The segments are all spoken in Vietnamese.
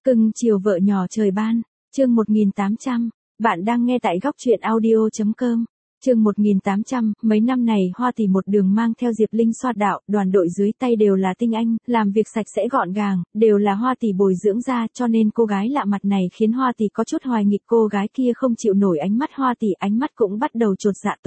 Cưng chiều vợ nhỏ trời ban, chương 1800, bạn đang nghe tại góc truyện audio.com. Chương 1800, mấy năm này Hoa Tỷ một đường mang theo Diệp Linh xoa đạo, đoàn đội dưới tay đều là tinh anh, làm việc sạch sẽ gọn gàng, đều là Hoa Tỷ bồi dưỡng ra, cho nên cô gái lạ mặt này khiến Hoa Tỷ có chút hoài nghịch, cô gái kia không chịu nổi ánh mắt Hoa Tỷ, ánh mắt cũng bắt đầu chột dạ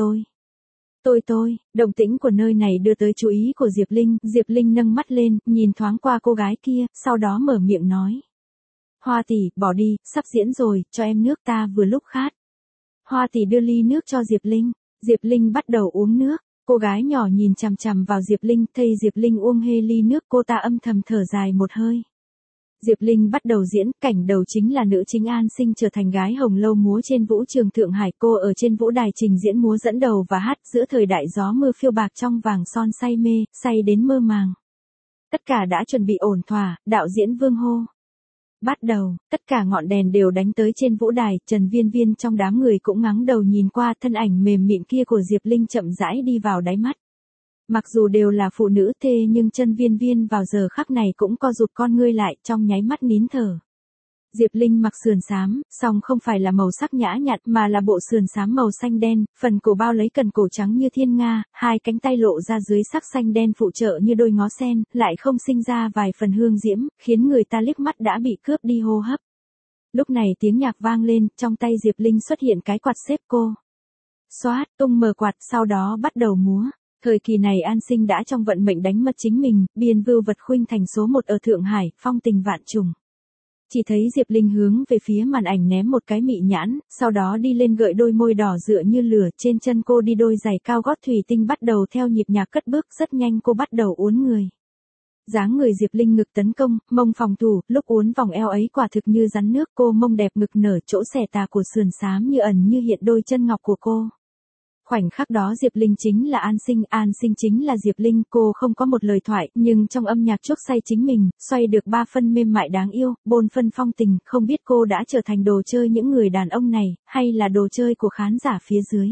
tôi, động tĩnh của nơi này đưa tới chú ý của Diệp Linh nâng mắt lên, nhìn thoáng qua cô gái kia, sau đó mở miệng nói. Hoa Tỷ, bỏ đi, sắp diễn rồi, cho em nước, ta vừa lúc khát. Hoa Tỷ đưa ly nước cho Diệp Linh bắt đầu uống nước, cô gái nhỏ nhìn chằm chằm vào Diệp Linh, thấy Diệp Linh uống hê ly nước, cô ta âm thầm thở dài một hơi. Diệp Linh bắt đầu diễn, cảnh đầu chính là nữ chính An Sinh trở thành gái hồng lâu múa trên vũ trường Thượng Hải, cô ở trên vũ đài trình diễn múa dẫn đầu và hát, giữa thời đại gió mưa phiêu bạc trong vàng son say mê, say đến mơ màng. Tất cả đã chuẩn bị ổn thỏa, đạo diễn Vương hô. Bắt đầu, tất cả ngọn đèn đều đánh tới trên vũ đài, Trần Viên Viên trong đám người cũng ngắng đầu nhìn qua, thân ảnh mềm mịn kia của Diệp Linh chậm rãi đi vào đáy mắt. Mặc dù đều là phụ nữ thê nhưng Trần Viên Viên vào giờ khắc này cũng co rụt con ngươi lại, trong nháy mắt nín thở. Diệp Linh mặc sườn xám, song không phải là màu sắc nhã nhặn mà là bộ sườn xám màu xanh đen, phần cổ bao lấy cần cổ trắng như thiên nga, hai cánh tay lộ ra dưới sắc xanh đen phụ trợ như đôi ngó sen, lại không sinh ra vài phần hương diễm, khiến người ta liếc mắt đã bị cướp đi hô hấp. Lúc này tiếng nhạc vang lên, trong tay Diệp Linh xuất hiện cái quạt xếp cô. Xoát, tung mở quạt, sau đó bắt đầu múa. Thời kỳ này An Sinh đã trong vận mệnh đánh mất chính mình, biên vưu vật khuynh thành số 1 ở Thượng Hải, phong tình vạn trùng. Chỉ thấy Diệp Linh hướng về phía màn ảnh ném một cái mị nhãn, sau đó đi lên gợi đôi môi đỏ rựa như lửa, trên chân cô đi đôi giày cao gót thủy tinh bắt đầu theo nhịp nhạc cất bước, rất nhanh cô bắt đầu uốn người. Dáng người Diệp Linh ngực tấn công, mông phòng thủ, lúc uốn vòng eo ấy quả thực như rắn nước, cô mông đẹp ngực nở, chỗ xẻ tà của sườn xám như ẩn như hiện đôi chân ngọc của cô. Khoảnh khắc đó Diệp Linh chính là An Sinh chính là Diệp Linh, cô không có một lời thoại, nhưng trong âm nhạc chuốc say chính mình, xoay được 3 phân mềm mại đáng yêu, 4 phân phong tình, không biết cô đã trở thành đồ chơi những người đàn ông này, hay là đồ chơi của khán giả phía dưới.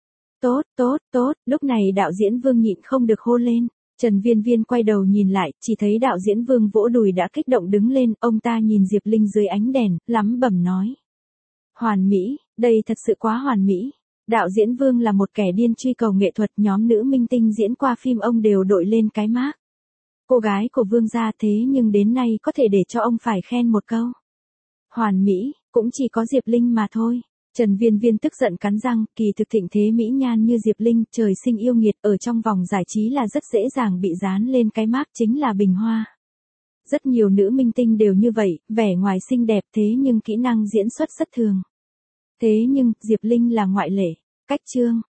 Tốt, lúc này đạo diễn Vương nhịn không được hô lên. Trần Viên Viên quay đầu nhìn lại, chỉ thấy đạo diễn Vương vỗ đùi đã kích động đứng lên, ông ta nhìn Diệp Linh dưới ánh đèn, lắm bẩm nói. Hoàn mỹ, đây thật sự quá hoàn mỹ. Đạo diễn Vương là một kẻ điên truy cầu nghệ thuật, nhóm nữ minh tinh diễn qua phim ông đều đội lên cái mác. Cô gái của Vương gia thế nhưng đến nay có thể để cho ông phải khen một câu. Hoàn mỹ, cũng chỉ có Diệp Linh mà thôi. Trần Viên Viên tức giận cắn răng, kỳ thực thịnh thế mỹ nhan như Diệp Linh, trời sinh yêu nghiệt, ở trong vòng giải trí là rất dễ dàng bị dán lên cái mác chính là bình hoa. Rất nhiều nữ minh tinh đều như vậy, vẻ ngoài xinh đẹp thế nhưng kỹ năng diễn xuất rất thường. Thế nhưng, Diệp Linh là ngoại lệ. Cách chương,